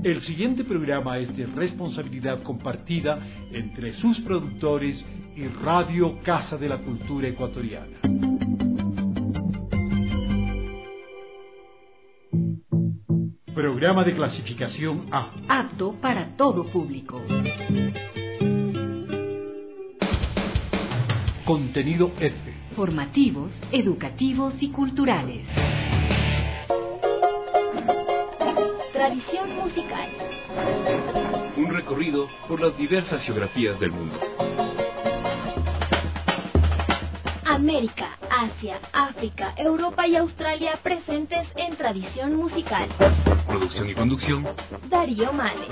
El siguiente programa es de responsabilidad compartida entre sus productores y Radio Casa de la Cultura Ecuatoriana. Programa de clasificación A. Apto para todo público. Contenido F. Formativos, educativos y culturales. Tradición musical. Un recorrido por las diversas geografías del mundo. América, Asia, África, Europa y Australia presentes en tradición musical. Producción y conducción, Darío Males.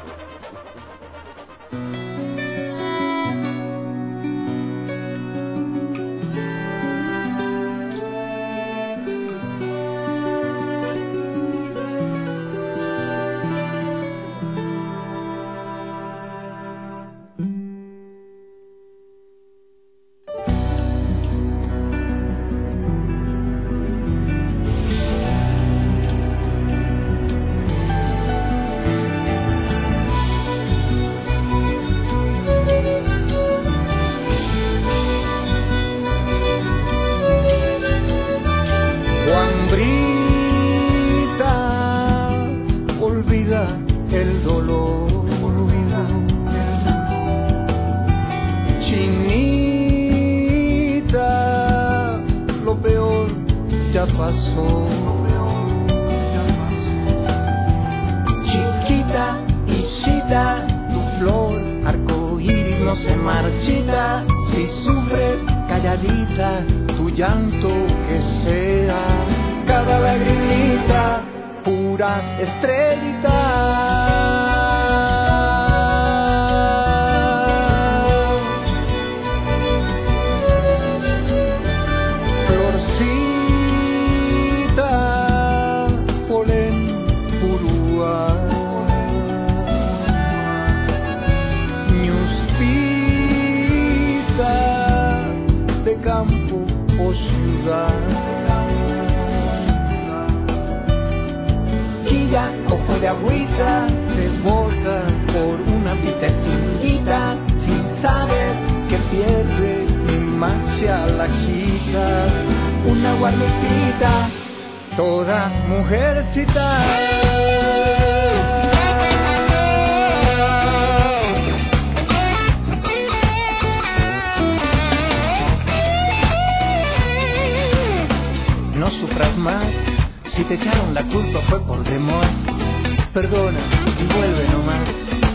No sufras más, si te echaron la culpa fue por temor. Perdona y vuelve nomás.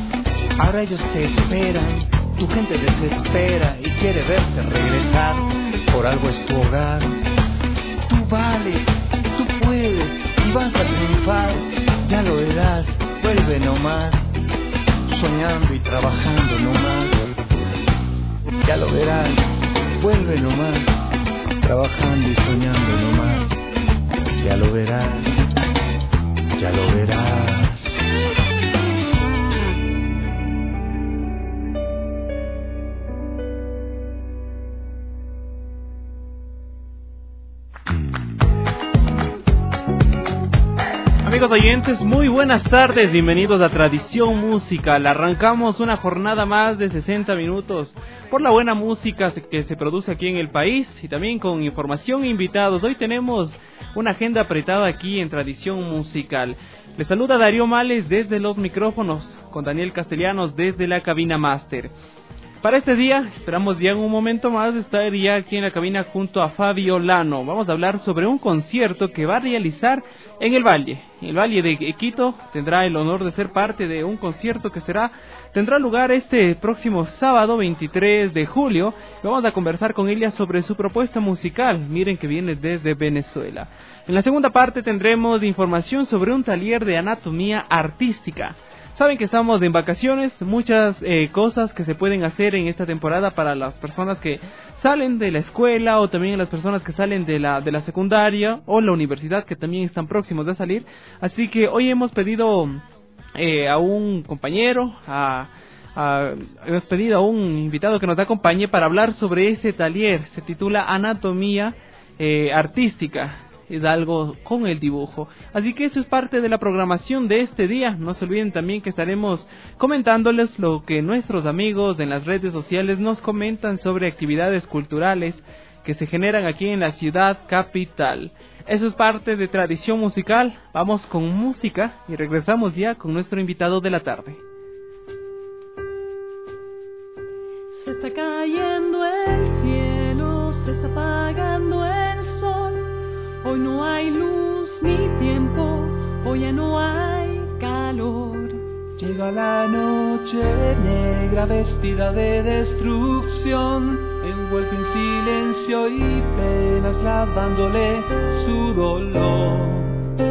Ahora ellos te esperan, tu gente desespera y quiere verte regresar. Por algo es tu hogar. Tú vales, tú puedes y vas a triunfar. Ya lo verás, vuelve nomás. Soñando y trabajando nomás. Ya lo verás, vuelve nomás. Trabajando y soñando nomás. Ya lo verás, ya lo verás. Amigos oyentes, muy buenas tardes, bienvenidos a Tradición Musical. Arrancamos una jornada más de 60 minutos por la buena música que se produce aquí en el país y también con información e invitados. Hoy tenemos una agenda apretada aquí en Tradición Musical. Les saluda Darío Males desde los micrófonos, con Daniel Castellanos desde la cabina máster. Para este día, esperamos ya en un momento más estar ya aquí en la cabina junto a Fabio Lano. Vamos a hablar sobre un concierto que va a realizar en el Valle. El Valle de Quito tendrá el honor de ser parte de un concierto que tendrá lugar este próximo sábado 23 de julio. Vamos a conversar con ella sobre su propuesta musical. Miren que viene desde Venezuela. En la segunda parte tendremos información sobre un taller de anatomía artística. Saben que estamos en vacaciones, muchas cosas que se pueden hacer en esta temporada para las personas que salen de la escuela o también las personas que salen de la secundaria o la universidad que también están próximos de salir. Así que hoy hemos pedido a un compañero, hemos pedido a un invitado que nos acompañe para hablar sobre este taller. Se titula Anatomía Artística. es algo con el dibujo. Así que eso es parte de la programación de este día. No se olviden también que estaremos comentándoles lo que nuestros amigos en las redes sociales nos comentan sobre actividades culturales que se generan aquí en la ciudad capital. Eso es parte de Tradición Musical. Vamos con música y regresamos ya con nuestro invitado de la tarde. Se está cayendo el cielo, se está apagando el sol. Hoy no hay luz ni tiempo, hoy ya no hay calor. Llega la noche negra vestida de destrucción, envuelto en silencio y penas, clavándole su dolor.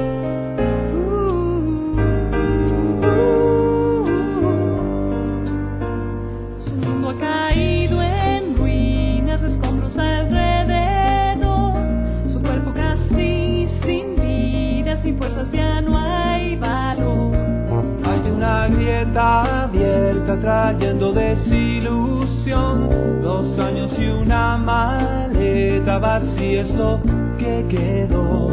Su mundo ha caído en ruinas, escombros alrededor. Su cuerpo casi sin vida, sin fuerzas ya no hay valor. Hay una grieta abierta trayendo desilusión. 2 años y una maleta vacía es lo que quedó.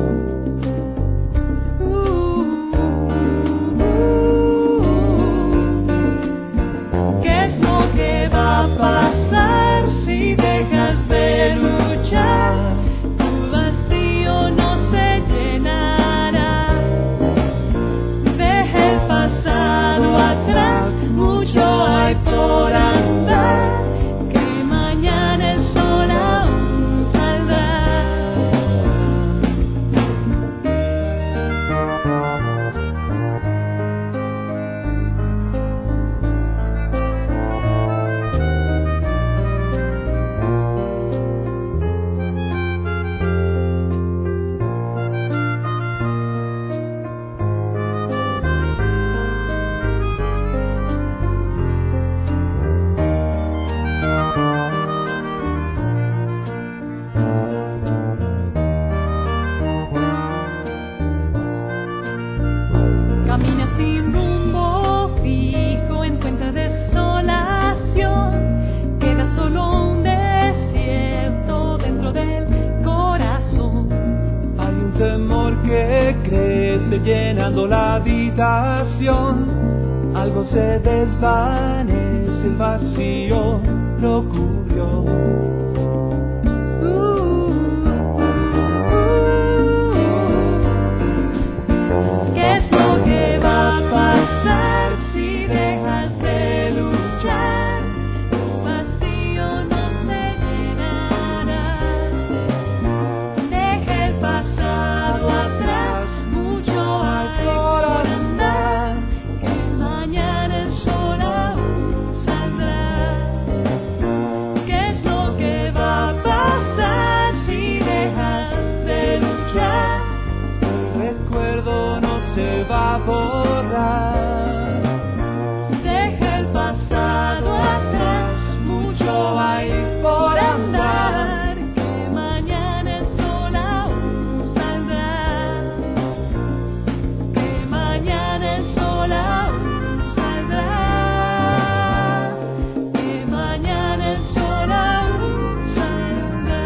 ¿Qué es lo que va a pasar si dejas de luchar? Tu vacío no se llenará. Deja el pasado atrás, mucho hay por andar, que mañana el sol aún saldrá. Camina sin rumbo fijo, encuentra desolación. Queda solo un desierto dentro del corazón. Hay un temor que crece llenando la habitación. Algo se desvanece, el vacío lo cubrió. ¿Qué es lo que va a pasar si dejas de luchar? Tu vacío no se llenará. Deja el pasado atrás, mucho hay por andar, que mañana el sol aún saldrá. ¿Qué es lo que va a pasar si dejas de luchar? El recuerdo no se va a borrar. Deja el pasado atrás, mucho hay por andar, que mañana el sol aún saldrá. Que mañana el sol aún saldrá. Que mañana el sol aún saldrá.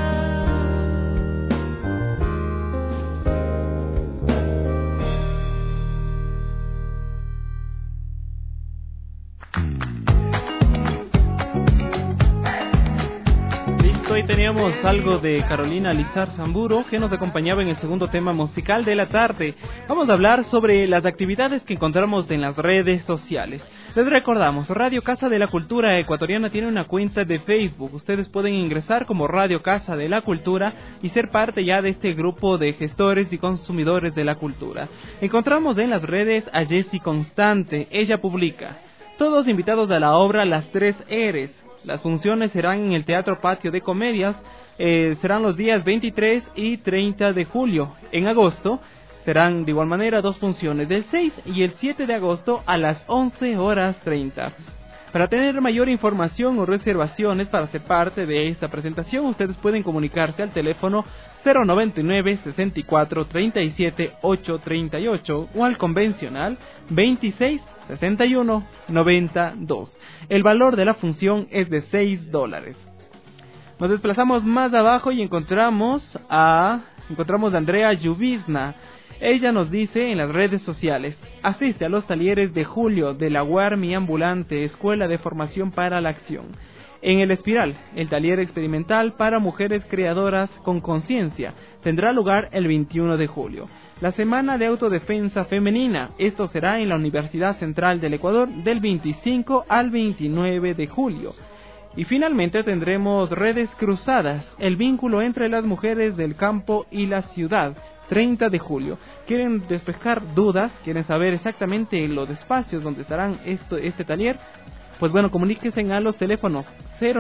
Listo, ahí teníamos algo de Carolina Lizar Zamburo, que nos acompañaba en el segundo tema musical de la tarde. Vamos a hablar sobre las actividades que encontramos en las redes sociales. Les recordamos, Radio Casa de la Cultura Ecuatoriana tiene una cuenta de Facebook. Ustedes pueden ingresar como Radio Casa de la Cultura y ser parte ya de este grupo de gestores y consumidores de la cultura. Encontramos en las redes a Jessie Constante. Ella publica: todos invitados a la obra Las Tres Eres. Las funciones serán en el Teatro Patio de Comedias, serán los días 23 y 30 de julio. En agosto serán de igual manera 2 funciones, del 6 y el 7 de agosto a las 11:30. Para tener mayor información o reservaciones para ser parte de esta presentación, ustedes pueden comunicarse al teléfono 099 64 37 838 o al convencional 26 61 92. El valor de la función es de $6. Nos desplazamos más abajo y encontramos a Andrea Lluvizna. Ella nos dice en las redes sociales: asiste a los talleres de julio de la UARMI Ambulante, Escuela de Formación para la Acción. En El Espiral, el taller experimental para mujeres creadoras con conciencia tendrá lugar el 21 de julio. La Semana de Autodefensa Femenina, esto será en la Universidad Central del Ecuador del 25 al 29 de julio. Y finalmente tendremos Redes Cruzadas, el vínculo entre las mujeres del campo y la ciudad, 30 de julio. ¿Quieren despejar dudas? ¿Quieren saber exactamente los espacios donde estarán este taller? Pues bueno, comuníquense a los teléfonos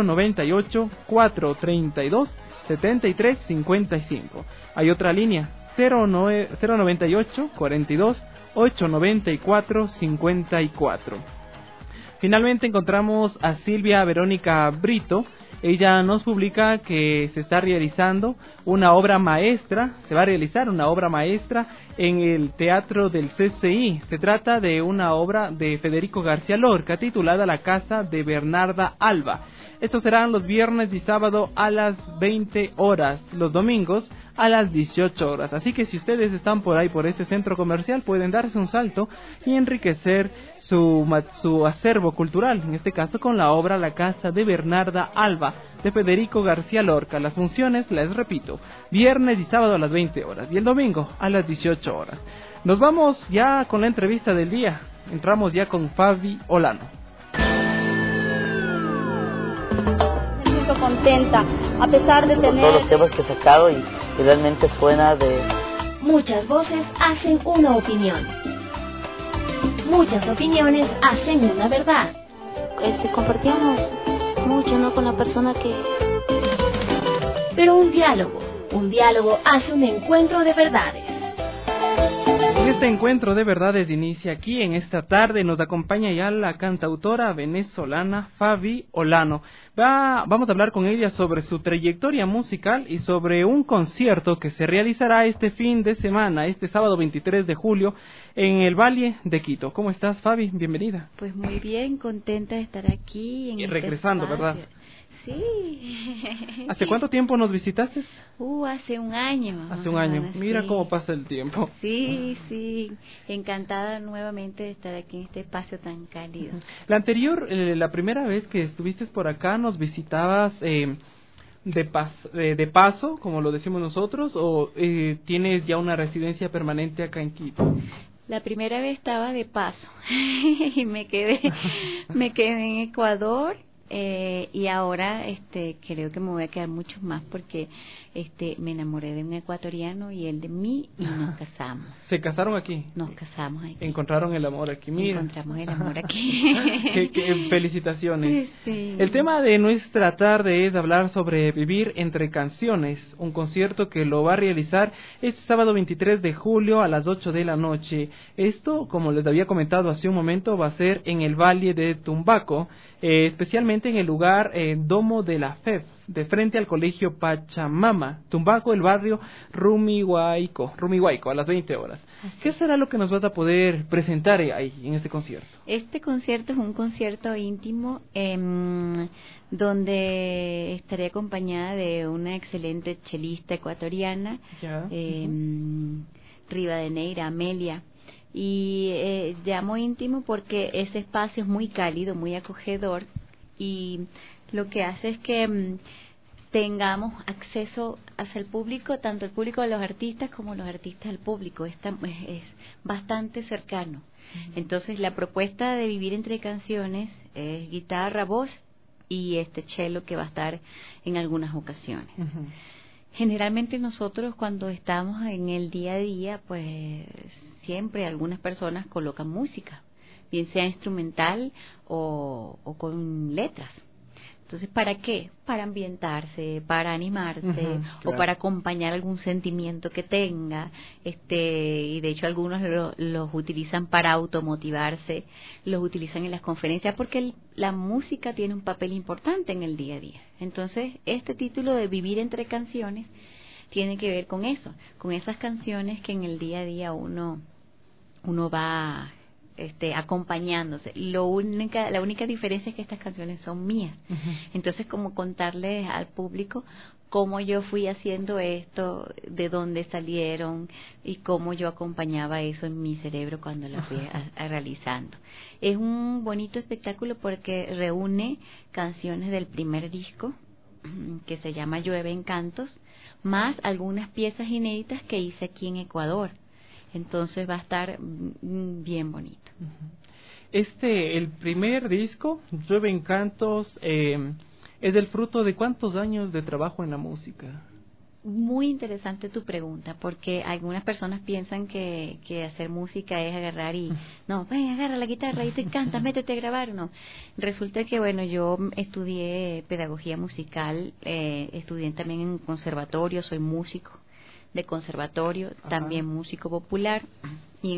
098-432-7355. Hay otra línea, 098-42-894-54. Finalmente encontramos a Silvia Verónica Brito. Ella nos publica que se va a realizar una obra maestra en el Teatro del CCI. Se trata de una obra de Federico García Lorca titulada La Casa de Bernarda Alba. Estos serán los viernes y sábado a las 20 horas, los domingos a las 18 horas. Así que si ustedes están por ahí, por ese centro comercial, pueden darse un salto y enriquecer su acervo cultural, en este caso con la obra La Casa de Bernarda Alba, de Federico García Lorca. Las funciones, les repito, viernes y sábado a las 20 horas y el domingo a las 18 horas. Nos vamos ya con la entrevista del día. Entramos ya con Fabi Olano. Me siento contenta, a pesar de tener todos los temas que he sacado y realmente suena de... Muchas voces hacen una opinión. Muchas opiniones hacen una verdad. Compartíamos mucho, ¿no?, con la persona que... Pero un diálogo hace un encuentro de verdades. Este encuentro de verdades inicia aquí en esta tarde. Nos acompaña ya la cantautora venezolana Fabi Olano. Vamos a hablar con ella sobre su trayectoria musical y sobre un concierto que se realizará este fin de semana, este sábado 23 de julio, en el Valle de Quito. ¿Cómo estás, Fabi? Bienvenida. Pues muy bien, contenta de estar aquí. Y regresando, ¿verdad? Sí. ¿Hace cuánto tiempo nos visitaste? Hace un año. Hace un año. Mira cómo pasa el tiempo. Sí. Encantada nuevamente de estar aquí en este espacio tan cálido. La primera vez que estuviste por acá, ¿nos visitabas de paso, como lo decimos nosotros, o tienes ya una residencia permanente acá en Quito? La primera vez estaba de paso y me quedé en Ecuador. Y ahora creo que me voy a quedar mucho más porque me enamoré de un ecuatoriano y él de mí y nos casamos. ¿Se casaron aquí? Nos casamos aquí. Encontraron el amor aquí, mira. Encontramos el amor aquí. qué felicitaciones. Sí. El tema de nuestra tarde es hablar sobre Vivir entre Canciones, un concierto que lo va a realizar este sábado 23 de julio a las 8 de la noche. Esto, como les había comentado hace un momento, va a ser en el Valle de Tumbaco, especialmente en el lugar Domo de la FEF, de frente al colegio Pachamama, Tumbaco, el barrio Rumihuayco, a las 20 horas. ¿Qué será lo que nos vas a poder presentar ahí en este concierto? Este concierto es un concierto íntimo donde estaré acompañada de una excelente chelista ecuatoriana, Rivadeneira Amelia. Y llamo íntimo porque ese espacio es muy cálido, muy acogedor, y lo que hace es que tengamos acceso hacia el público, tanto el público de los artistas como los artistas del público. Es bastante cercano. Entonces la propuesta de Vivir entre Canciones es guitarra, voz y cello que va a estar en algunas ocasiones. Generalmente nosotros cuando estamos en el día a día, pues siempre algunas personas colocan música, bien sea instrumental o con letras. Entonces, ¿para qué? Para ambientarse, para animarse, o para acompañar algún sentimiento que tenga. Y de hecho algunos los utilizan para automotivarse, los utilizan en las conferencias, porque la música tiene un papel importante en el día a día. Entonces, este título de Vivir entre Canciones tiene que ver con eso, con esas canciones que en el día a día uno va acompañándose. La única diferencia es que estas canciones son mías. Entonces, como contarles al público cómo yo fui haciendo esto, de dónde salieron y cómo yo acompañaba eso en mi cerebro cuando lo fui realizando. Es un bonito espectáculo porque reúne canciones del primer disco, que se llama Llueve en Cantos, más algunas piezas inéditas que hice aquí en Ecuador. Entonces va a estar bien bonito. El primer disco, Llueve en Cantos, ¿es el fruto de cuántos años de trabajo en la música? Muy interesante tu pregunta, porque algunas personas piensan que hacer música es agarrar y, no, ven, agarra la guitarra y te canta, métete a grabar, no. Resulta que, bueno, yo estudié pedagogía musical, estudié también en conservatorio, soy músico de conservatorio, también músico popular, y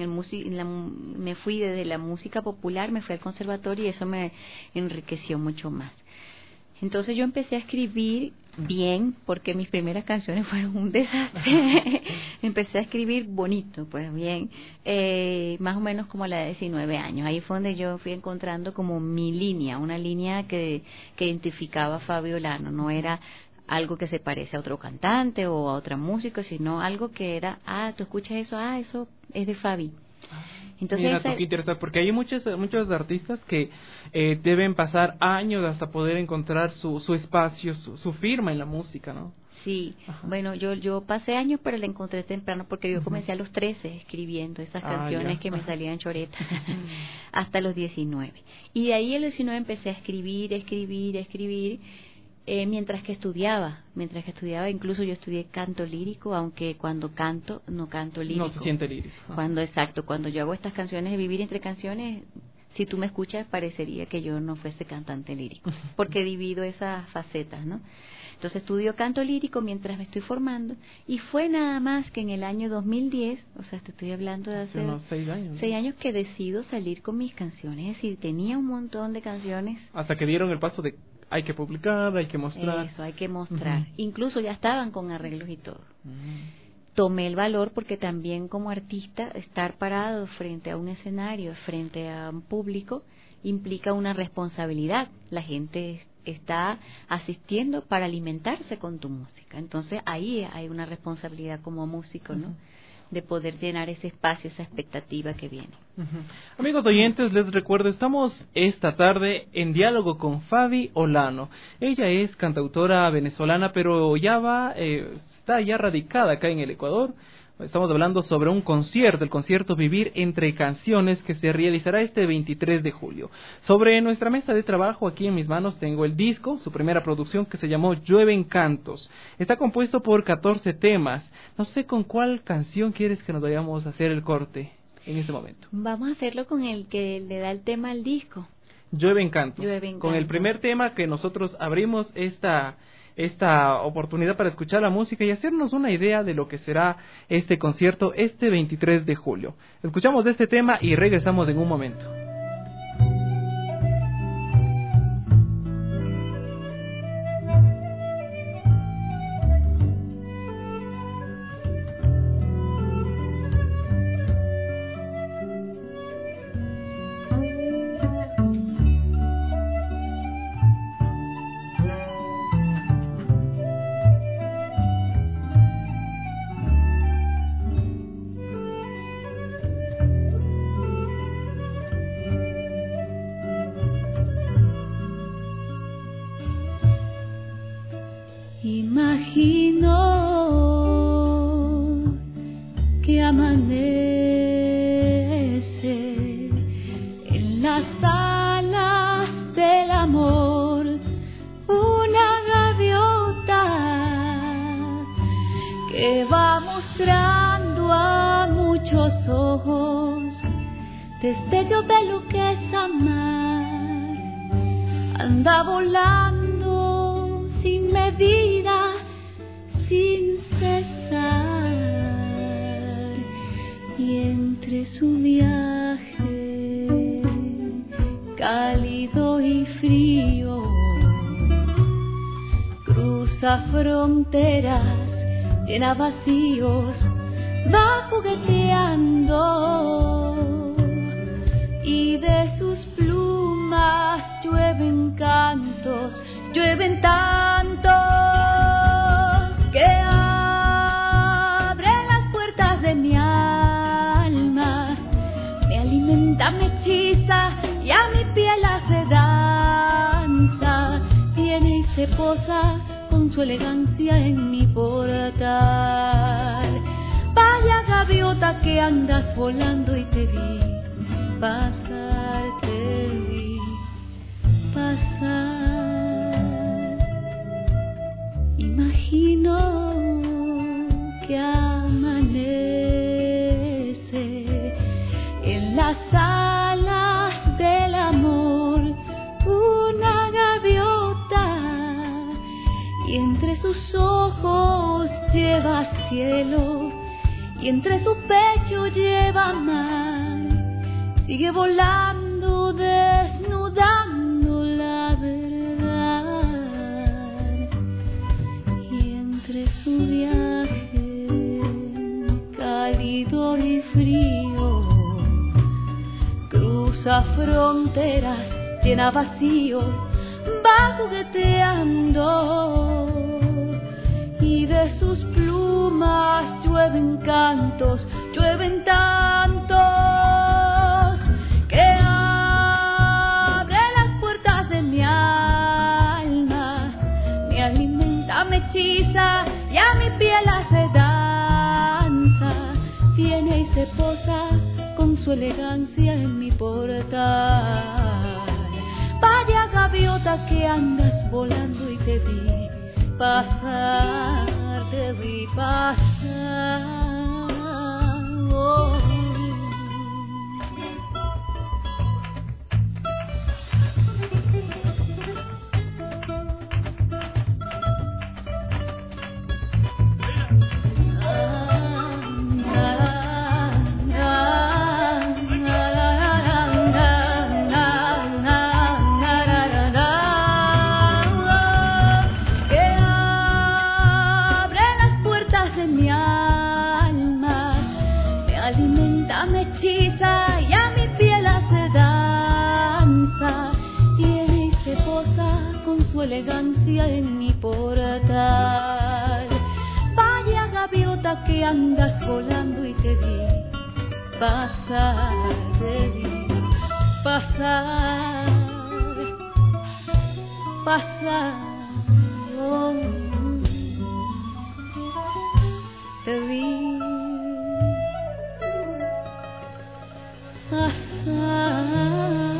me fui desde la música popular, me fui al conservatorio y eso me enriqueció mucho más. Entonces yo empecé a escribir bien, porque mis primeras canciones fueron un desastre. Empecé a escribir bonito, pues bien, más o menos como a la de 19 años. Ahí fue donde yo fui encontrando como mi línea, una línea que identificaba a Fabi Olano. No era algo que se parece a otro cantante o a otra música, sino algo que era, tú escuchas eso, eso es de Fabi. Entonces, mira, qué interesante, porque hay muchos artistas que deben pasar años hasta poder encontrar su espacio, su firma en la música, ¿no? Sí, bueno, yo pasé años, pero la encontré temprano porque yo comencé a los 13 escribiendo esas canciones que me salían choretas, hasta los 19. Y de ahí a los 19 empecé a escribir, mientras que estudiaba, incluso yo estudié canto lírico, aunque cuando canto, no canto lírico. No se siente lírico. Cuando yo hago estas canciones de Vivir entre Canciones, si tú me escuchas parecería que yo no fuese cantante lírico, porque divido esas facetas, ¿no? Entonces estudio canto lírico mientras me estoy formando, y fue nada más que en el año 2010, o sea, te estoy hablando de hace unos 6 años. 6 años que decido salir con mis canciones, es decir, tenía un montón de canciones. Hasta que dieron el paso de hay que publicar, hay que mostrar. Eso, hay que mostrar. Incluso ya estaban con arreglos y todo. Tomé el valor porque también como artista estar parado frente a un escenario, frente a un público, implica una responsabilidad. La gente está asistiendo para alimentarse con tu música. Entonces ahí hay una responsabilidad como músico, ¿no? De poder llenar ese espacio, esa expectativa que viene. Amigos oyentes, les recuerdo, estamos esta tarde en diálogo con Fabi Olano. Ella es cantautora venezolana, pero está ya radicada acá en el Ecuador. Estamos hablando sobre un concierto, el concierto Vivir entre Canciones, que se realizará este 23 de julio. Sobre nuestra mesa de trabajo, aquí en mis manos tengo el disco, su primera producción, que se llamó Llueve en Cantos. Está compuesto por 14 temas. No sé con cuál canción quieres que nos vayamos a hacer el corte en este momento. Vamos a hacerlo con el que le da el tema al disco. Llueve en Cantos. Con el primer tema que nosotros abrimos esta oportunidad para escuchar la música y hacernos una idea de lo que será este concierto este 23 de julio. Escuchamos este tema y regresamos en un momento. Imagino que amanece en las alas del amor una gaviota que va mostrando a muchos ojos destello de lo que es amar. Anda volando sin medida, sin cesar, y entre su viaje cálido y frío cruza fronteras, llena vacíos, va jugueteando cantos, llueven tantos que abren las puertas de mi alma, me alimenta, me hechiza y a mi piel hace danza, viene y se posa con su elegancia en mi portal. Vaya gaviota que andas volando y te vi pasar, te vi pasar. Imagino que amanece en las alas del amor una gaviota y entre sus ojos lleva cielo y entre su pecho lleva mar, sigue volando, desnudando la verdad. Y entre su viaje cálido y frío, cruza fronteras, llena vacíos, va jugueteando. Y de sus plumas llueven cantos, llueven tantos que abre las puertas de mi alma, me alimenta, me hechiza y a mi piel hace danza, viene y se posa con su elegancia en mi portal. Vaya gaviota que andas volando y te vi pasar, te vi pasar. Oh. Elegancia en mi portal. Vaya gaviota que andas volando y te vi pasar, te vi pasar, pasar, oh, te vi pasar.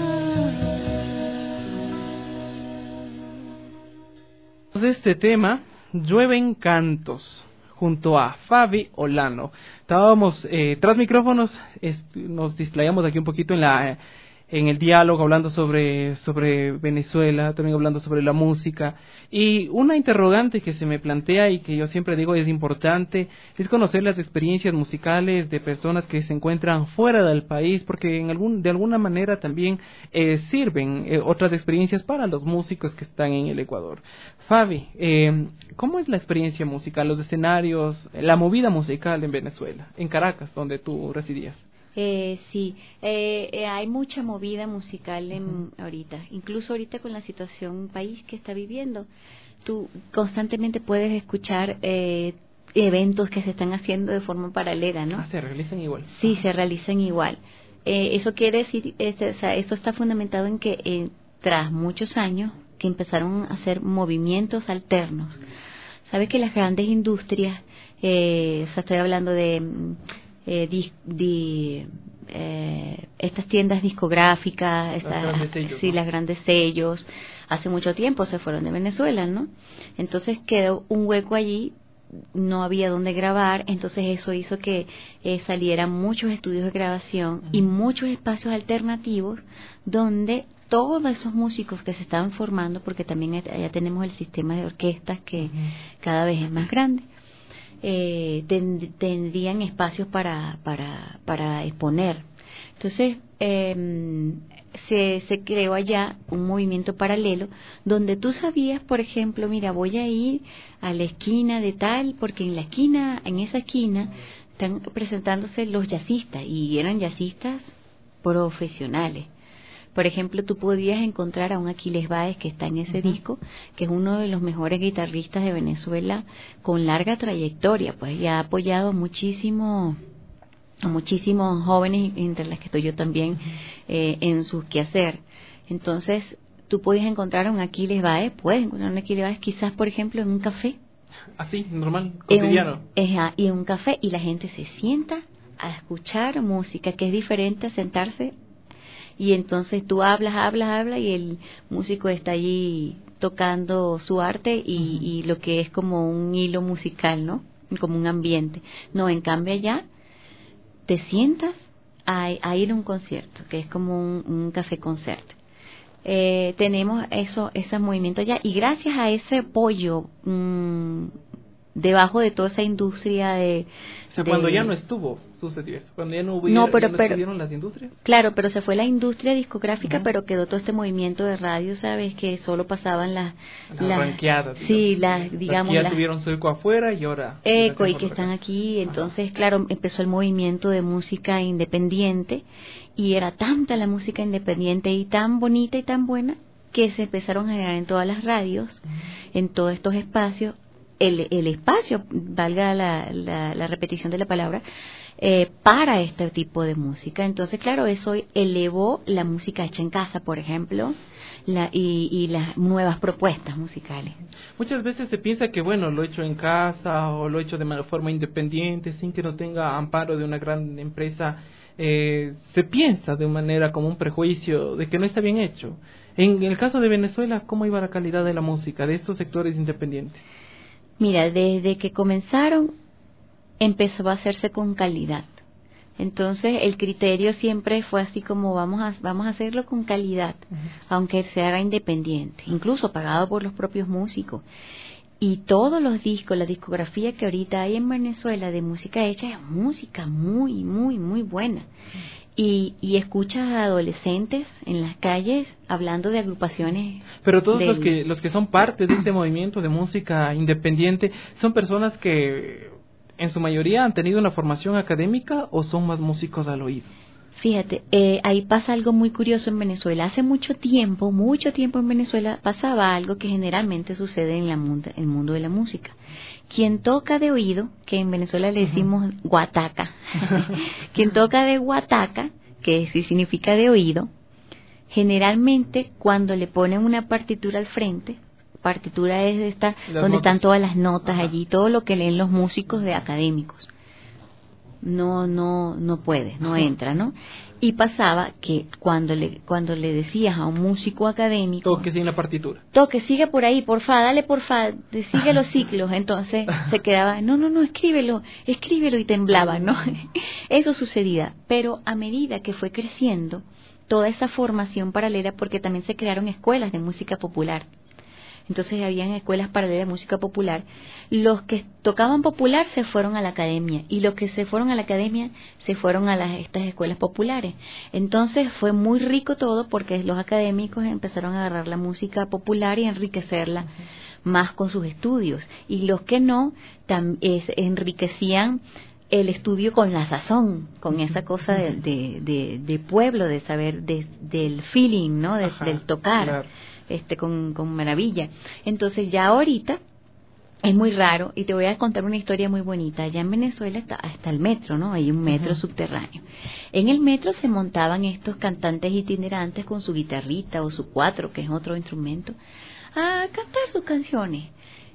Este tema, Llueven Cantos, junto a Fabi Olano. Estábamos tras micrófonos, nos displayamos aquí un poquito en el diálogo, hablando sobre Venezuela, también hablando sobre la música, y una interrogante que se me plantea y que yo siempre digo es importante, es conocer las experiencias musicales de personas que se encuentran fuera del país, porque de alguna manera también sirven otras experiencias para los músicos que están en el Ecuador. Fabi, ¿cómo es la experiencia musical, los escenarios, la movida musical en Venezuela, en Caracas, donde tú residías? Sí, hay mucha movida musical ahorita, incluso ahorita con la situación país que está viviendo, tú constantemente puedes escuchar eventos que se están haciendo de forma paralela, ¿no? Se realizan igual. Sí, se realizan igual. Eso quiere decir, eso está fundamentado en que tras muchos años que empezaron a hacer movimientos alternos. Sabes que las grandes industrias, estoy hablando de estas tiendas discográficas, las grandes sellos, hace mucho tiempo se fueron de Venezuela, ¿no? Entonces quedó un hueco allí, no había dónde grabar, entonces eso hizo que salieran muchos estudios de grabación y muchos espacios alternativos donde todos esos músicos que se estaban formando, porque también ya tenemos el sistema de orquestas que cada vez es más grande, tendrían espacios para exponer. Entonces se creó allá un movimiento paralelo donde tú sabías, por ejemplo, mira, voy a ir a la esquina de tal, porque en esa esquina están presentándose los jazzistas, y eran jazzistas profesionales, Por ejemplo, tú podías encontrar a un Aquiles Báez que está en ese disco, que es uno de los mejores guitarristas de Venezuela con larga trayectoria, pues ya ha apoyado a muchísimos jóvenes, entre las que estoy yo también, en su quehacer. Entonces, tú puedes encontrar a un Aquiles Báez, puedes encontrar a un Aquiles Báez quizás, por ejemplo, en un café. Así, normal, cotidiano. Y en un café, y la gente se sienta a escuchar música, que es diferente a sentarse, y entonces tú hablas, y el músico está allí tocando su arte y lo que es como un hilo musical, ¿no? Como un ambiente. No, en cambio allá te sientas a ir a un concierto, que es como un café concierto. Tenemos esos movimientos allá, y gracias a ese apoyo debajo de toda esa industria cuando ya no estuvo, sucedió eso, cuando ya no hubo, pero estuvieron las industrias. Claro, pero se fue la industria discográfica, pero quedó todo este movimiento de radio, ¿sabes? Que solo pasaban las ranqueadas. Sí, digamos. Las que ya tuvieron su eco afuera y ahora. Eco, y que están aquí. Entonces, claro, empezó el movimiento de música independiente, y era tanta la música independiente y tan bonita y tan buena que se empezaron a generar en todas las radios, en todos estos espacios. El espacio, valga la repetición de la palabra, para este tipo de música. Entonces, claro, eso elevó la música hecha en casa, por ejemplo, y las nuevas propuestas musicales. Muchas veces se piensa que, bueno, lo hecho en casa o lo hecho de forma independiente, sin que no tenga amparo de una gran empresa, se piensa de manera como un prejuicio de que no está bien hecho. En el caso de Venezuela, ¿cómo iba la calidad de la música de estos sectores independientes? Mira, desde que comenzaron empezó a hacerse con calidad. Entonces el criterio siempre fue así como vamos a hacerlo con calidad, aunque se haga independiente, incluso pagado por los propios músicos. Y todos los discos, la discografía que ahorita hay en Venezuela de música hecha es música muy, muy, muy buena. Y escuchas a adolescentes en las calles hablando de agrupaciones. Pero todos los que son parte de este movimiento de música independiente son personas que en su mayoría han tenido una formación académica, o son más músicos al oído. Fíjate, ahí pasa algo muy curioso en Venezuela. Hace mucho tiempo en Venezuela pasaba algo que generalmente sucede en el mundo de la música. Quien toca de oído, que en Venezuela le decimos guataca, quien toca de guataca, que sí significa de oído, generalmente cuando le ponen una partitura al frente, partitura es esta donde están todas las notas allí, todo lo que leen los músicos de académicos. No puede, no entra, ¿no? Y pasaba que cuando le decías a un músico académico, toque sin la partitura, sigue por ahí, porfa, dale porfa, sigue los ciclos, entonces se quedaba, no, escríbelo, y temblaba, ¿no? Eso sucedía, pero a medida que fue creciendo toda esa formación paralela, porque también se crearon escuelas de música popular. Entonces habían escuelas paralelas de música popular. Los que tocaban popular se fueron a la academia, y los que se fueron a la academia se fueron a estas escuelas populares. Entonces fue muy rico todo, porque los académicos empezaron a agarrar la música popular y enriquecerla más con sus estudios, y los que no enriquecían el estudio con la sazón, con esa cosa de pueblo, de saber, del feeling, ¿no? Del tocar. Claro. Con maravilla. Entonces ya ahorita es muy raro, y te voy a contar una historia muy bonita. Allá en Venezuela está el metro, ¿no? Hay un metro subterráneo. En el metro se montaban estos cantantes itinerantes con su guitarrita o su cuatro, que es otro instrumento, a cantar sus canciones.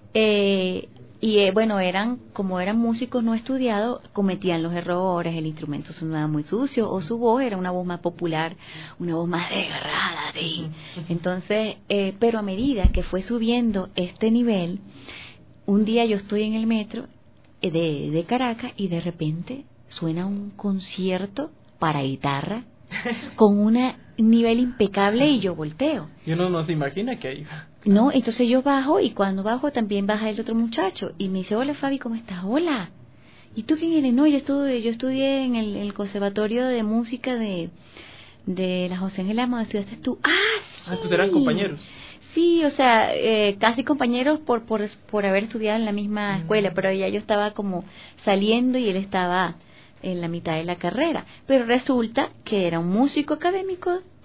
Bueno, eran músicos no estudiados, cometían los errores, el instrumento sonaba muy sucio, o su voz era una voz más popular, una voz más desgarrada, ¿sí? Entonces, pero a medida que fue subiendo este nivel, un día yo estoy en el metro de Caracas, y de repente suena un concierto para guitarra con un nivel impecable, y yo volteo. Y uno no se imagina que hay. No, entonces yo bajo, y cuando bajo también baja el otro muchacho, y me dice, hola Fabi, ¿cómo estás? Hola. ¿Y tú quién eres? No, yo estudié en el Conservatorio de Música de la José Ángel Amado. ¿Estudiaste tú? Ah, sí. Ah, ¿tú eran compañeros? Sí, o sea, casi compañeros por haber estudiado en la misma escuela, pero ya yo estaba como saliendo y él estaba en la mitad de la carrera. Pero resulta que era un músico académico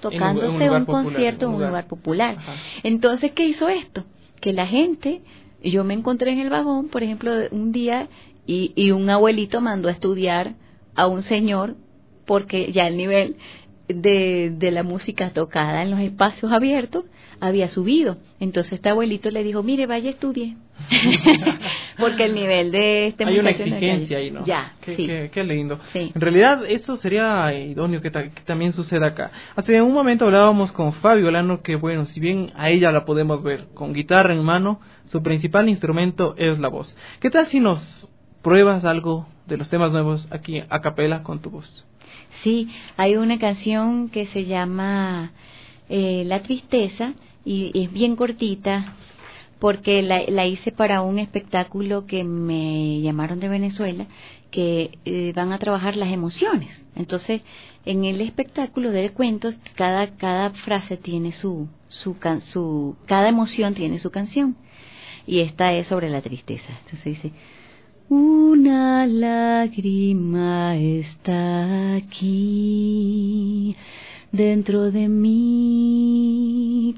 tocándose un concierto en un lugar popular. Ajá. Entonces, ¿qué hizo esto? Que la gente, yo me encontré en el vagón, por ejemplo, un día, y un abuelito mandó a estudiar a un señor, porque ya el nivel de la música tocada en los espacios abiertos había subido. Entonces este abuelito le dijo, mire, vaya, estudie. Porque el nivel de este hay una muchacho exigencia ahí, ¿no? Ya, sí. Qué lindo. Sí. En realidad, eso sería idóneo que también suceda acá. Hace un momento hablábamos con Fabio Olano, que bueno, si bien a ella la podemos ver con guitarra en mano, su principal instrumento es la voz. ¿Qué tal si nos pruebas algo de los temas nuevos aquí a capela con tu voz? Sí, hay una canción que se llama La Tristeza, y es bien cortita, porque la hice para un espectáculo que me llamaron de Venezuela, que van a trabajar las emociones. Entonces, en el espectáculo de cuentos, cada frase tiene cada emoción tiene su canción, y esta es sobre la tristeza. Entonces dice: una lágrima está aquí, dentro de mi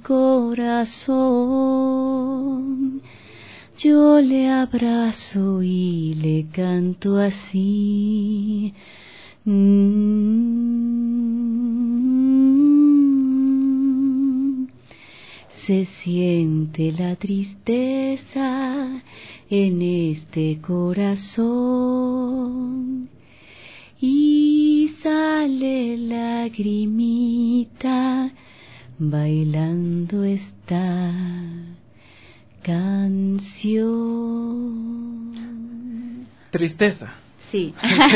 corazón. Yo le abrazo y le canto así. Se siente la tristeza en este corazón y sale lagrimita bailando esta canción. Tristeza. Sí.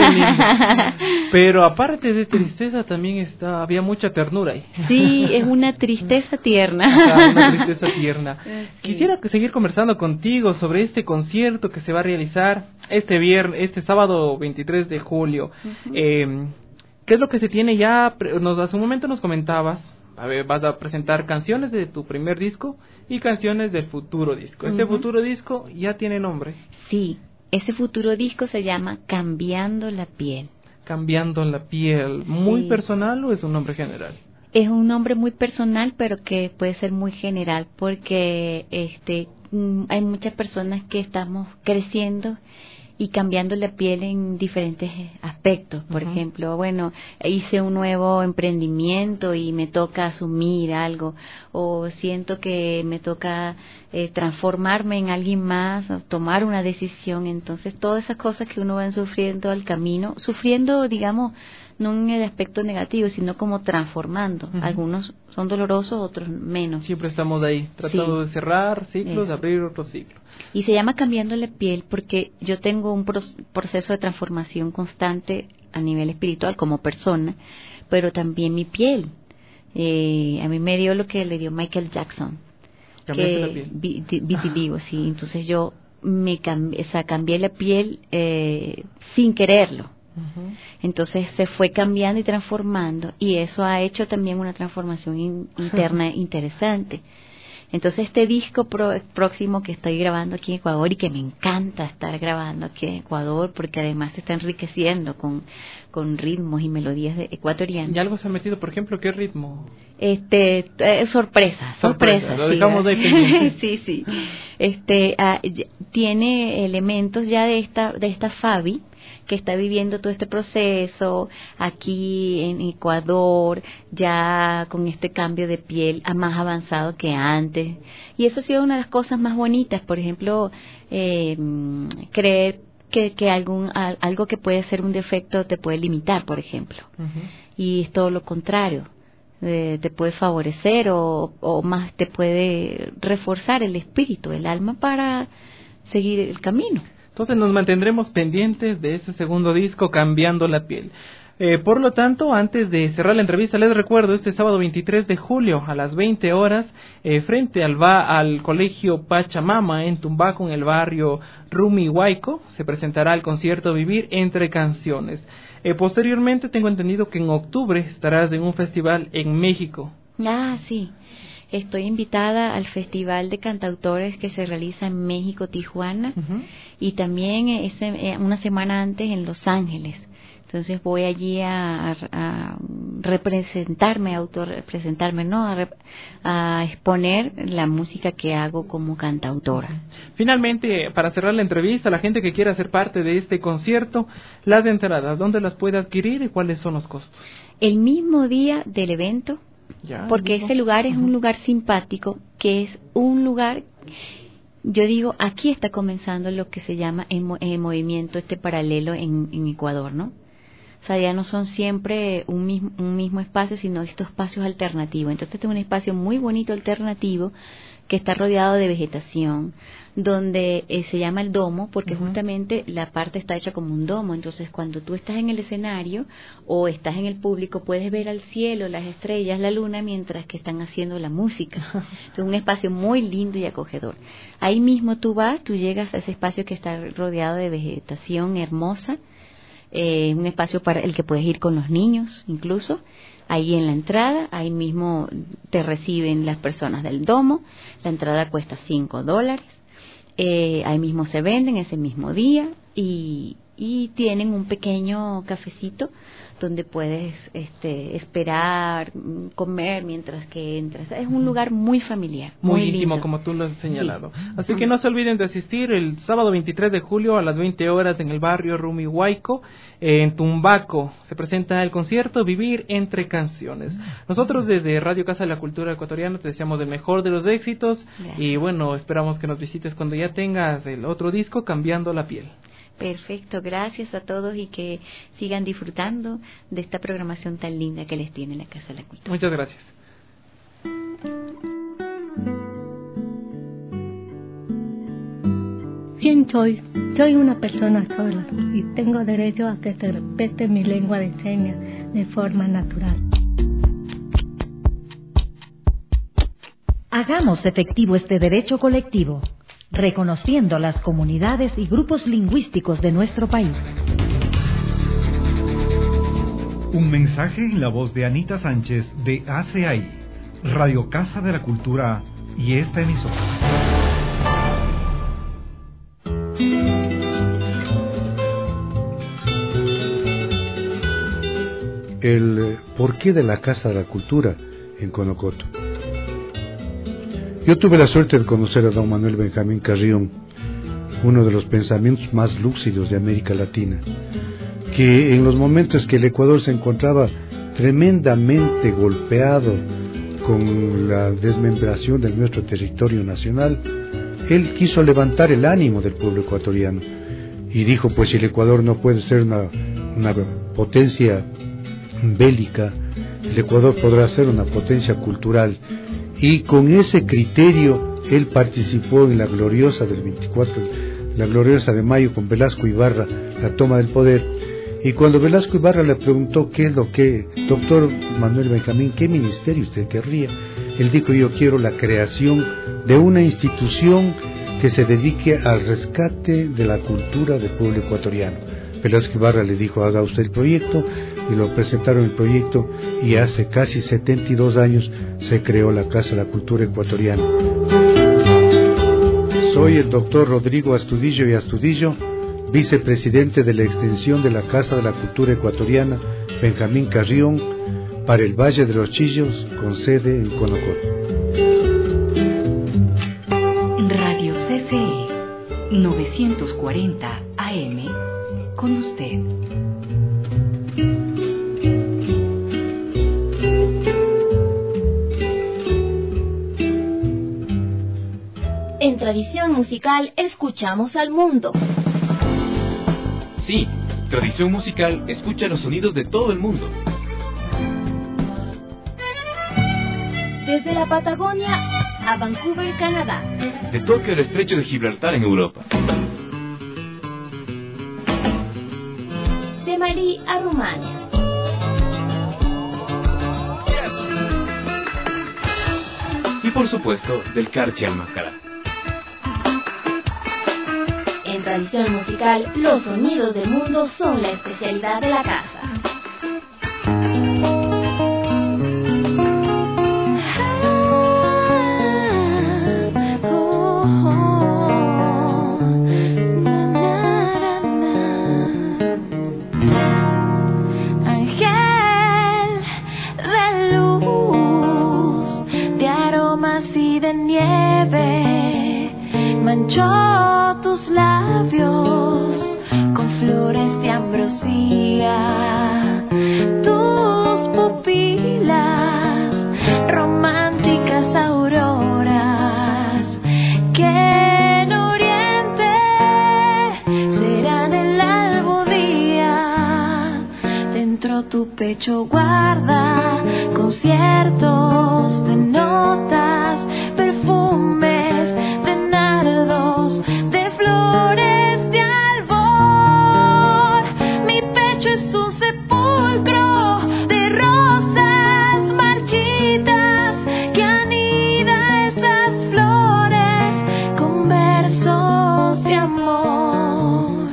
Pero aparte de tristeza también había mucha ternura ahí. Sí, es una tristeza tierna. Una tristeza tierna. Sí. Quisiera seguir conversando contigo sobre este concierto que se va a realizar este sábado 23 de julio. ¿Qué es lo que se tiene ya? Hace un momento nos comentabas, vas a presentar canciones de tu primer disco y canciones del futuro disco. ¿Ese futuro disco ya tiene nombre? Sí. Ese futuro disco se llama Cambiando la Piel. Cambiando la Piel. ¿Muy personal o es un nombre general? Es un nombre muy personal, pero que puede ser muy general, porque hay muchas personas que estamos creciendo y cambiando la piel en diferentes aspectos. Por ejemplo, bueno, hice un nuevo emprendimiento y me toca asumir algo, o siento que me toca transformarme en alguien más, o tomar una decisión. Entonces, todas esas cosas que uno va sufriendo al camino, sufriendo, digamos, no en el aspecto negativo, sino como transformando. Algunos son dolorosos, otros menos. Siempre estamos ahí, tratando de cerrar ciclos, de abrir otro ciclo. Y se llama Cambiando la Piel porque yo tengo un proceso de transformación constante a nivel espiritual como persona, pero también mi piel. A mí me dio lo que le dio Michael Jackson. ¿Cambiaste la piel? Vitiligo, sí. Entonces yo cambié la piel sin quererlo. Entonces se fue cambiando y transformando, y eso ha hecho también una transformación interna interesante. Entonces este disco próximo que estoy grabando aquí en Ecuador, y que me encanta estar grabando aquí en Ecuador porque además se está enriqueciendo con ritmos y melodías ecuatorianas. ¿Y algo se ha metido, por ejemplo, qué ritmo? Sorpresa. Lo dejamos de ahí. Sí. Tiene elementos ya de esta Fabi, que está viviendo todo este proceso aquí en Ecuador, ya con este cambio de piel más avanzado que antes. Y eso ha sido una de las cosas más bonitas. Por ejemplo, creer que algo que puede ser un defecto te puede limitar, por ejemplo. Y es todo lo contrario. Te puede favorecer o más te puede reforzar el espíritu, el alma, para seguir el camino. Entonces nos mantendremos pendientes de ese segundo disco, Cambiando la Piel. Por lo tanto, antes de cerrar la entrevista, les recuerdo, este sábado 23 de julio a las 20 horas, frente al Colegio Pachamama en Tumbaco, en el barrio Rumi Huayco, se presentará el concierto Vivir entre Canciones. Posteriormente, tengo entendido que en octubre estarás en un festival en México. Sí. Estoy invitada al Festival de Cantautores que se realiza en México, Tijuana, y también una semana antes en Los Ángeles. Entonces voy allí a representarme, autorrepresentarme, ¿no? A exponer la música que hago como cantautora. Finalmente, para cerrar la entrevista, la gente que quiera ser parte de este concierto, las entradas, ¿dónde las puede adquirir y cuáles son los costos? El mismo día del evento, Ya, porque ese lugar es un lugar simpático, que es un lugar, yo digo, aquí está comenzando lo que se llama el movimiento paralelo en Ecuador, ¿no? O sea, ya no son siempre un mismo espacio, sino estos espacios alternativos. Entonces, este es un espacio muy bonito alternativo que está rodeado de vegetación, donde se llama el domo, porque justamente la parte está hecha como un domo. Entonces, cuando tú estás en el escenario o estás en el público, puedes ver al cielo, las estrellas, la luna, mientras que están haciendo la música. Es un espacio muy lindo y acogedor. Ahí mismo tú llegas a ese espacio que está rodeado de vegetación hermosa, un espacio para el que puedes ir con los niños, incluso. Ahí en la entrada, ahí mismo te reciben las personas del domo. La entrada cuesta $5. Ahí mismo se venden ese mismo día y tienen un pequeño cafecito donde puedes esperar, comer mientras que entras. Es un lugar muy familiar, muy lindo, íntimo, como tú lo has señalado. Sí. Así que no se olviden de asistir el sábado 23 de julio a las 20 horas en el barrio Rumihuayco, en Tumbaco. Se presenta el concierto Vivir entre Canciones. Nosotros desde Radio Casa de la Cultura Ecuatoriana te deseamos el mejor de los éxitos. Gracias. Y bueno, esperamos que nos visites cuando ya tengas el otro disco, Cambiando la Piel. Perfecto, gracias a todos y que sigan disfrutando de esta programación tan linda que les tiene la Casa de la Cultura. Muchas gracias. ¿Quién soy? Soy una persona sola y tengo derecho a que se respete mi lengua de señas de forma natural. Hagamos efectivo este derecho colectivo, reconociendo las comunidades y grupos lingüísticos de nuestro país. Un mensaje en la voz de Anita Sánchez de ACAI, Radio Casa de la Cultura y esta emisora. El porqué de la Casa de la Cultura en Conocoto. Yo tuve la suerte de conocer a don Manuel Benjamín Carrión, uno de los pensamientos más lúcidos de América Latina, que en los momentos que el Ecuador se encontraba tremendamente golpeado con la desmembración de nuestro territorio nacional, él quiso levantar el ánimo del pueblo ecuatoriano y dijo, pues si el Ecuador no puede ser una potencia bélica, el Ecuador podrá ser una potencia cultural. Y con ese criterio él participó en la gloriosa del 24, la gloriosa de mayo, con Velasco Ibarra, la toma del poder. Y cuando Velasco Ibarra le preguntó qué es lo que, doctor Manuel Benjamín, ¿qué ministerio usted querría? Él dijo, yo quiero la creación de una institución que se dedique al rescate de la cultura del pueblo ecuatoriano. Velasco Ibarra le dijo, haga usted el proyecto, y lo presentaron el proyecto, y hace casi 72 años se creó la Casa de la Cultura Ecuatoriana. Soy el doctor Rodrigo Astudillo y Astudillo, vicepresidente de la extensión de la Casa de la Cultura Ecuatoriana Benjamín Carrión para el Valle de los Chillos, con sede en Conocoto. Radio CCE 940 AM, con usted. En Tradición Musical escuchamos al mundo. Sí, Tradición Musical escucha los sonidos de todo el mundo. Desde la Patagonia a Vancouver, Canadá. De Tokio al Estrecho de Gibraltar en Europa. De Malí a Rumania. Y por supuesto, del Carchi al Macará. En Tradición Musical, los sonidos del mundo son la especialidad de la casa. mucho tus labios con flores de ambrosía, tus pupilas, románticas auroras que en oriente serán el albo día. Dentro tu pecho guarda conciertos de notas, perfumes de nardos, de flores de albor. Mi pecho es un sepulcro de rosas marchitas que anida esas flores con versos de amor.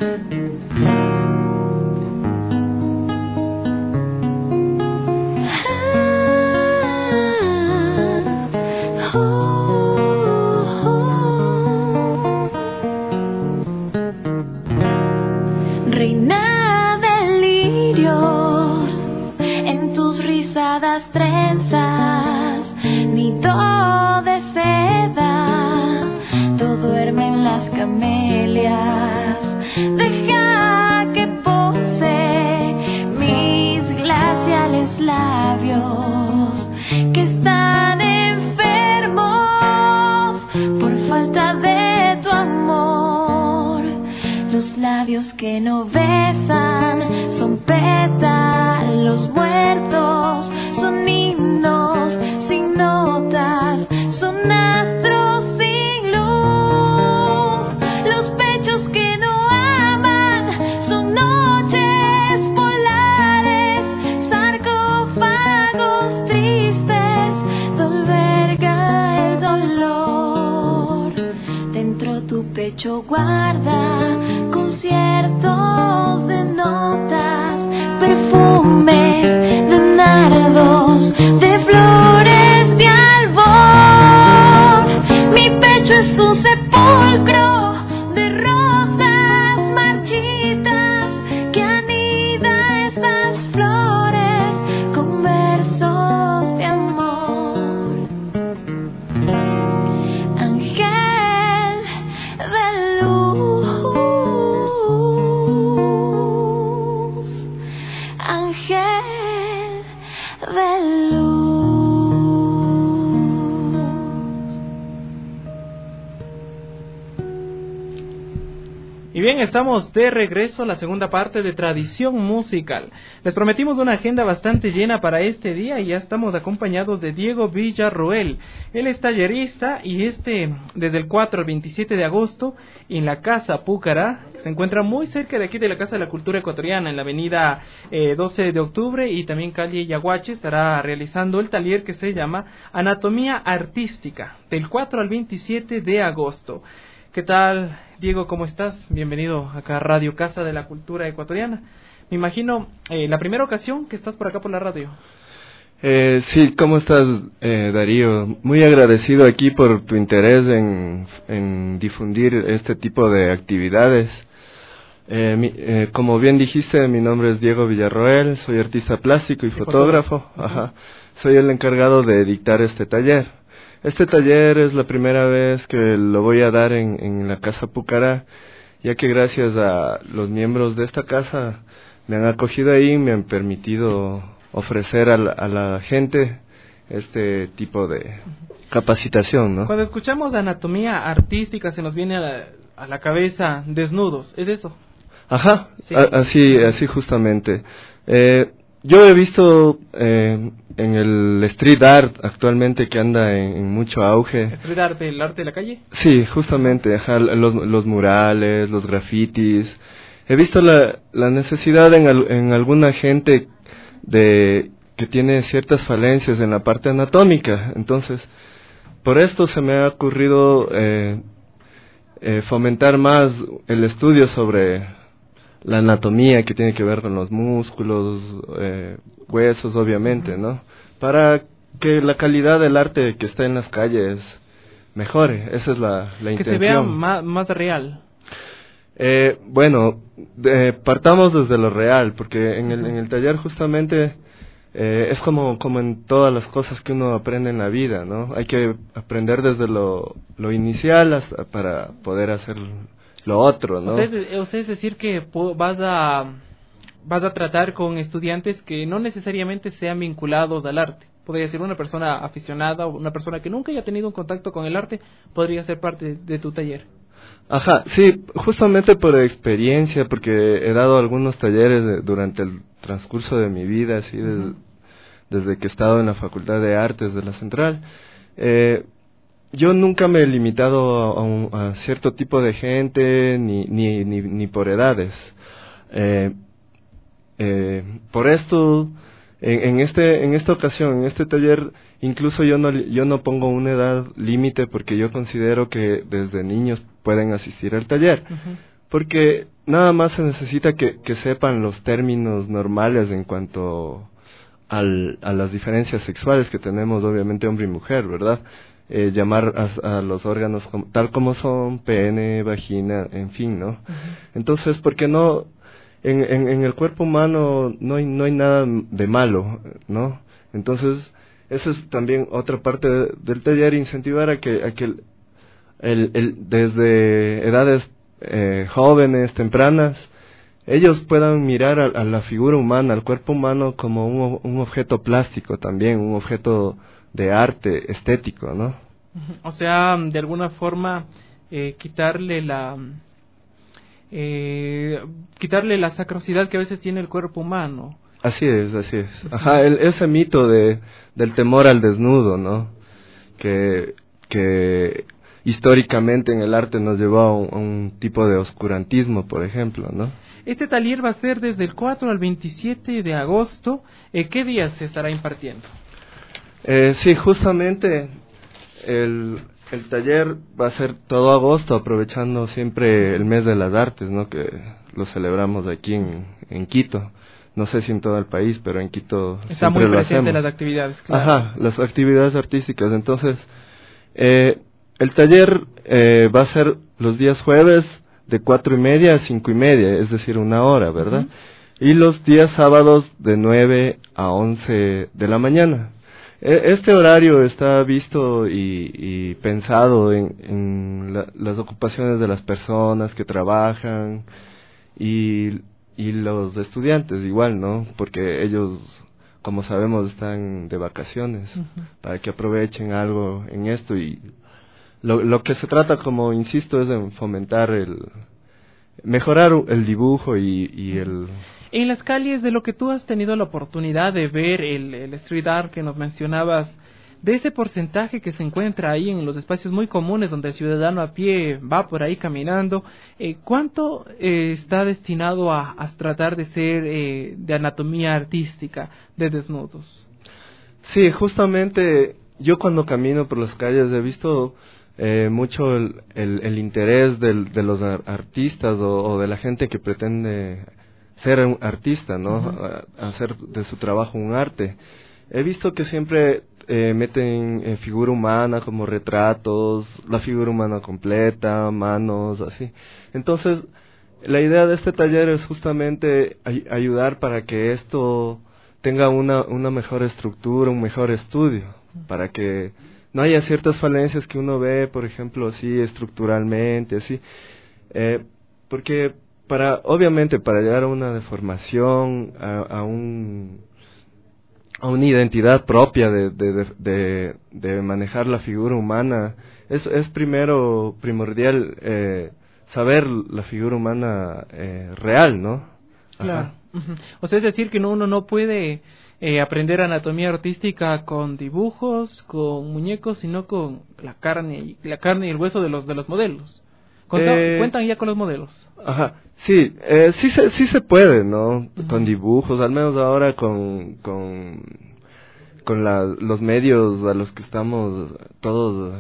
Reina de lirios en tus rizadas trenzas, nido de seda, todo duerme en las camelias. Deja que pose mis glaciales labios que están enfermos por falta de tu amor. Los labios que no besan son pétalos muertos, son himnos sin notas, son astros sin luz. Los pechos que no aman son noches polares, sarcófagos tristes donde alberga el dolor. Dentro tu pecho guarda conciertos de notas, perfumes de nardos, de flores de albor. Mi pecho es un sepulcro de rosas marchitas que anida esas flores con versos de amor. Ángel de luz, ángel de luz. Y bien, estamos de regreso a la segunda parte de Tradición Musical. Les prometimos una agenda bastante llena para este día y ya estamos acompañados de Diego Villarroel. Él es tallerista y desde el 4 al 27 de agosto en la Casa Púcara, que se encuentra muy cerca de aquí de la Casa de la Cultura Ecuatoriana, en la avenida 12 de octubre y también calle Yaguache, estará realizando el taller que se llama Anatomía Artística, del 4 al 27 de agosto. ¿Qué tal, Diego? ¿Cómo estás? Bienvenido acá a Radio Casa de la Cultura Ecuatoriana. Me imagino, la primera ocasión que estás por acá por la radio. Sí, ¿cómo estás, Darío? Muy agradecido aquí por tu interés en difundir este tipo de actividades. Como bien dijiste, mi nombre es Diego Villarroel, soy artista plástico y fotógrafo. Ajá. Soy el encargado de dictar este taller. Este taller es la primera vez que lo voy a dar en la Casa Púcara, ya que gracias a los miembros de esta casa me han acogido ahí y me han permitido ofrecer a la gente este tipo de capacitación, ¿no? Cuando escuchamos anatomía artística se nos viene a la cabeza desnudos, ¿es eso? Ajá, sí. así justamente. Yo he visto en el street art actualmente que anda en mucho auge. ¿Street art, el arte de la calle? Sí, justamente, ajá, los murales, los grafitis. He visto la necesidad en alguna gente que tiene ciertas falencias en la parte anatómica. Entonces, por esto se me ha ocurrido fomentar más el estudio sobre la anatomía que tiene que ver con los músculos, huesos, obviamente, ¿no? Para que la calidad del arte que está en las calles mejore. Esa es la intención. Que se vea más real. Bueno, partamos desde lo real, porque en el taller justamente es como en todas las cosas que uno aprende en la vida, ¿no? Hay que aprender desde lo inicial hasta para poder hacer lo otro, ¿no? O sea, es decir que vas a tratar con estudiantes que no necesariamente sean vinculados al arte. Podría ser una persona aficionada o una persona que nunca haya tenido un contacto con el arte, podría ser parte de tu taller. Ajá, sí, justamente por experiencia, porque he dado algunos talleres durante el transcurso de mi vida, así desde que he estado en la Facultad de Artes de la Central. Yo nunca me he limitado a cierto tipo de gente, ni por edades. Por esto, en esta ocasión, en este taller, incluso yo no pongo una edad límite, porque yo considero que desde niños pueden asistir al taller, porque nada más se necesita que sepan los términos normales en cuanto a las diferencias sexuales que tenemos, obviamente, hombre y mujer, ¿verdad? Llamar a los órganos tal como son, pene, vagina, en fin, ¿no? Entonces, ¿por qué no? En el cuerpo humano no hay nada de malo, ¿no? Entonces, eso es también otra parte del taller, incentivar a que desde edades jóvenes, tempranas, ellos puedan mirar a la figura humana, al cuerpo humano, como un objeto plástico también, un objeto de arte estético, ¿no? O sea, de alguna forma, quitarle la sacrosidad que a veces tiene el cuerpo humano. Así es. Ajá, ese mito del temor al desnudo, ¿no? Que históricamente en el arte nos llevó a un tipo de oscurantismo, por ejemplo, ¿no? Este taller va a ser desde el 4 al 27 de agosto. ¿Qué días se estará impartiendo? Sí, justamente el taller va a ser todo agosto, aprovechando siempre el mes de las artes, ¿no? Que lo celebramos aquí en Quito. No sé si en todo el país, pero en Quito está muy presente las actividades, claro. Ajá, las actividades artísticas. Entonces, el taller va a ser los días jueves de 4:30 a 5:30, es decir, 1 hora, ¿verdad? Y los días sábados de 9 a 11 de la mañana. Este horario está visto y pensado en las ocupaciones de las personas que trabajan y los estudiantes igual, ¿no? Porque ellos, como sabemos, están de vacaciones, para que aprovechen algo en esto. Y lo que se trata, como insisto, es en fomentar mejorar el dibujo y el... En las calles, de lo que tú has tenido la oportunidad de ver, el street art que nos mencionabas, de ese porcentaje que se encuentra ahí en los espacios muy comunes donde el ciudadano a pie va por ahí caminando, ¿cuánto está destinado a tratar de ser de anatomía artística, de desnudos? Sí, justamente yo cuando camino por las calles he visto mucho el interés de los artistas o de la gente que pretende ser un artista, ¿no? Hacer de su trabajo un arte. He visto que siempre meten figura humana como retratos, la figura humana completa, manos, así. Entonces, la idea de este taller es justamente ayudar para que esto tenga una mejor estructura, un mejor estudio, para que no haya ciertas falencias que uno ve, por ejemplo, así estructuralmente, así. Porque obviamente para llegar a una deformación, a una identidad propia de manejar la figura humana, es primordial saber la figura humana real, ¿no? Claro. O sea, es decir que uno no puede aprender anatomía artística con dibujos, con muñecos, sino con la carne y el hueso de los modelos. Cuentan ya con los modelos. Ajá, sí, sí se puede, ¿no? Con dibujos, al menos ahora con los medios a los que estamos todos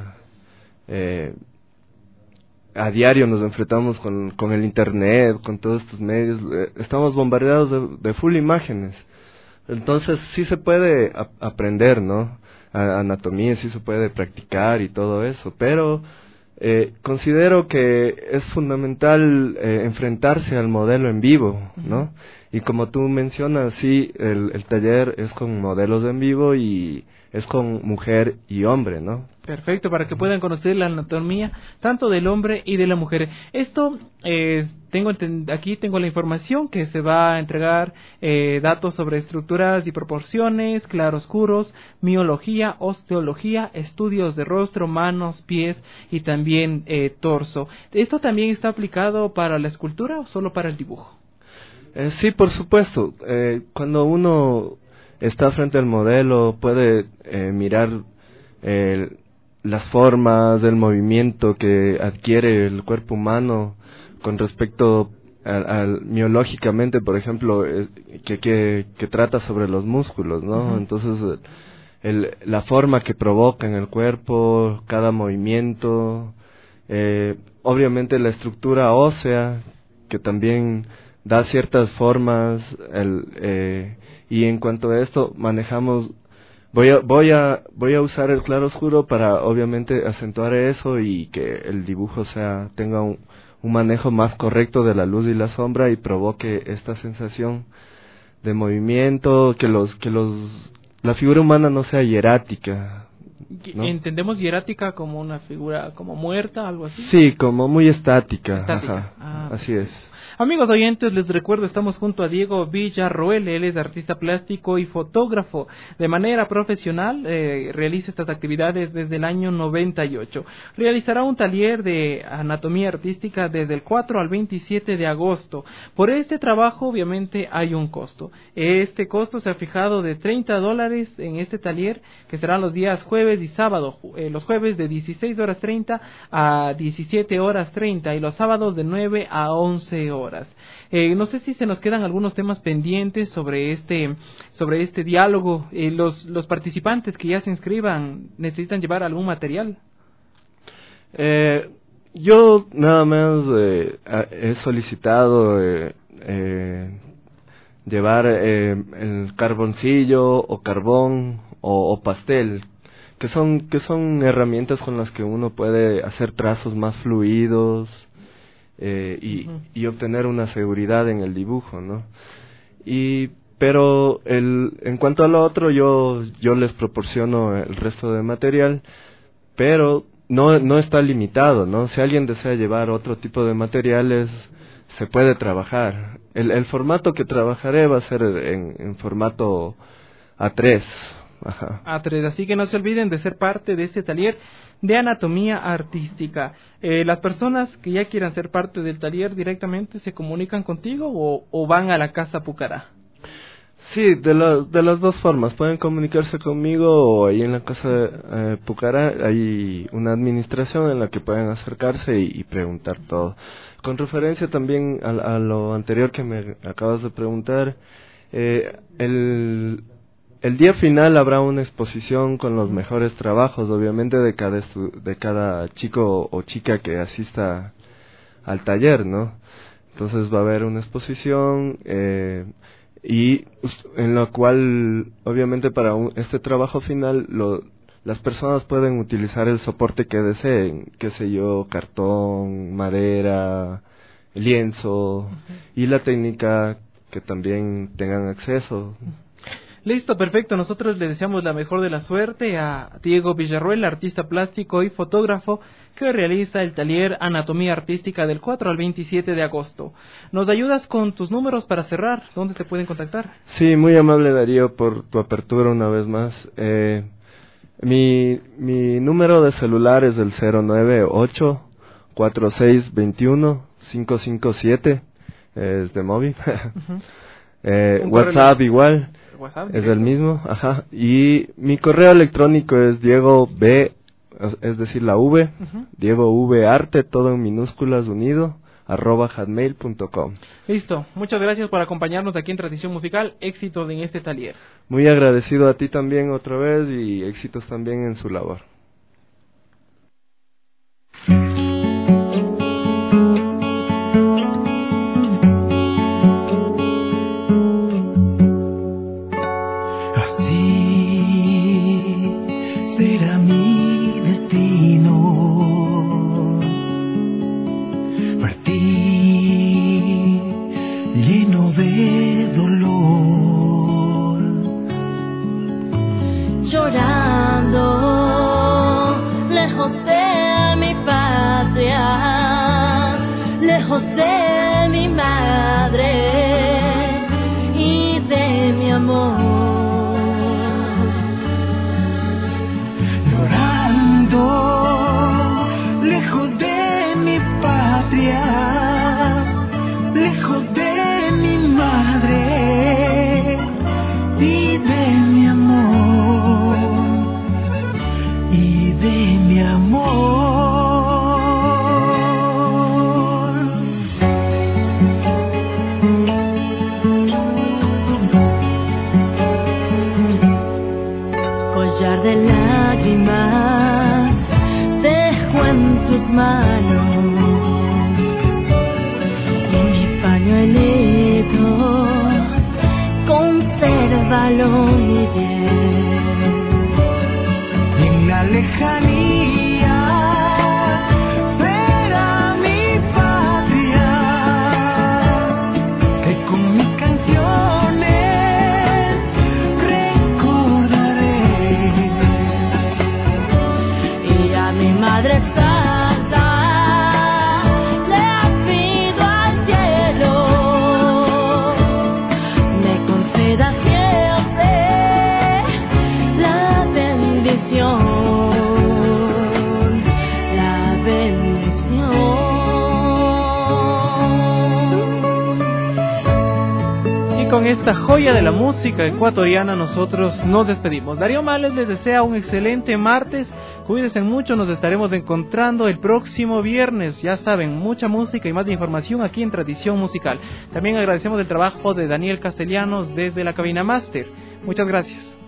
a diario nos enfrentamos con el internet, con todos estos medios, estamos bombardeados de full imágenes. Entonces sí se puede aprender, ¿no? Anatomía, sí se puede practicar y todo eso, pero considero que es fundamental enfrentarse al modelo en vivo, ¿no? Y como tú mencionas, sí, el taller es con modelos en vivo y es con mujer y hombre, ¿no? Perfecto, para que puedan conocer la anatomía tanto del hombre y de la mujer. Esto, aquí tengo la información que se va a entregar datos sobre estructuras y proporciones, claroscuros, miología, osteología, estudios de rostro, manos, pies y también torso. ¿Esto también está aplicado para la escultura o solo para el dibujo? Sí, por supuesto. Cuando uno está frente al modelo, puede mirar las formas, el movimiento que adquiere el cuerpo humano con respecto al miológicamente, por ejemplo, que trata sobre los músculos, ¿no? Uh-huh. Entonces, la forma que provoca en el cuerpo, cada movimiento, obviamente la estructura ósea, que también da ciertas formas, y en cuanto a esto manejamos, voy a usar el claroscuro para obviamente acentuar eso y que el dibujo tenga un manejo más correcto de la luz y la sombra y provoque esta sensación de movimiento, que la figura humana no sea hierática, ¿no? ¿Entendemos hierática como una figura como muerta, algo así? Sí, como muy estática. Ajá, así es. Amigos oyentes, les recuerdo, estamos junto a Diego Villarroel. Él es artista plástico y fotógrafo. De manera profesional realiza estas actividades desde el año 98. Realizará un taller de anatomía artística desde el 4 al 27 de agosto. Por este trabajo obviamente hay un costo. Este costo se ha fijado de $30 en este taller, que serán los días jueves y sábado. Los jueves de 16:30 a 17:30 y los sábados de 9 a 11 horas. No sé si se nos quedan algunos temas pendientes sobre este diálogo. Los participantes que ya se inscriban, ¿necesitan llevar algún material? Yo nada más he solicitado llevar el carboncillo o carbón o pastel, que son herramientas con las que uno puede hacer trazos más fluidos, y obtener una seguridad en el dibujo, ¿no? Pero en cuanto a lo otro, yo les proporciono el resto de material, pero no está limitado, ¿no? Si alguien desea llevar otro tipo de materiales, se puede trabajar. El formato que trabajaré va a ser en formato A3. Ajá. A3, así que no se olviden de ser parte de este taller de anatomía artística. Las personas que ya quieran ser parte del taller directamente se comunican contigo o van a la Casa Pucará. Sí, de las dos formas. Pueden comunicarse conmigo o ahí en la Casa Pucará hay una administración en la que pueden acercarse y preguntar todo. Con referencia también a lo anterior que me acabas de preguntar, el día final habrá una exposición con los mejores trabajos, obviamente, de cada chico o chica que asista al taller, ¿no? Entonces va a haber una exposición y en la cual, obviamente, para este trabajo final, las personas pueden utilizar el soporte que deseen, qué sé yo, cartón, madera, lienzo, y la técnica que también tengan acceso. Listo, perfecto. Nosotros le deseamos la mejor de la suerte a Diego Villarroel, artista plástico y fotógrafo, que realiza el taller Anatomía Artística del 4 al 27 de agosto. ¿Nos ayudas con tus números para cerrar? ¿Dónde se pueden contactar? Sí, muy amable, Darío, por tu apertura una vez más. Mi número de celular es el 098-4621-557, es de móvil. WhatsApp igual. WhatsApp, es el mismo, ajá. Y mi correo electrónico es Diego B, es decir, la V, Diego V Arte, todo en minúsculas unido, @hotmail.com. Listo, muchas gracias por acompañarnos aquí en Tradición Musical. Éxitos en este taller. Muy agradecido a ti también otra vez y éxitos también en su labor. Será mi destino partir lleno de llorando, lejos de mi patria, lejos de mi madre y de mi amor. Llorando, lejos de mi patria, lejos de mi madre y de mi amor, y de mi amor. Collar de lágrimas dejo en tus manos, y mi pañuelito consérvalo mi bien. En la lejanía será mi patria, que con mis canciones recordaré. Y a mi madre santa le pido al cielo me conceda siempre la bendición, la bendición. Y con esta joya de la música ecuatoriana nosotros nos despedimos. Darío Males les desea un excelente martes. Cuídense mucho, nos estaremos encontrando el próximo viernes. Ya saben, mucha música y más de información aquí en Tradición Musical. También agradecemos el trabajo de Daniel Castellanos desde la cabina máster. Muchas gracias.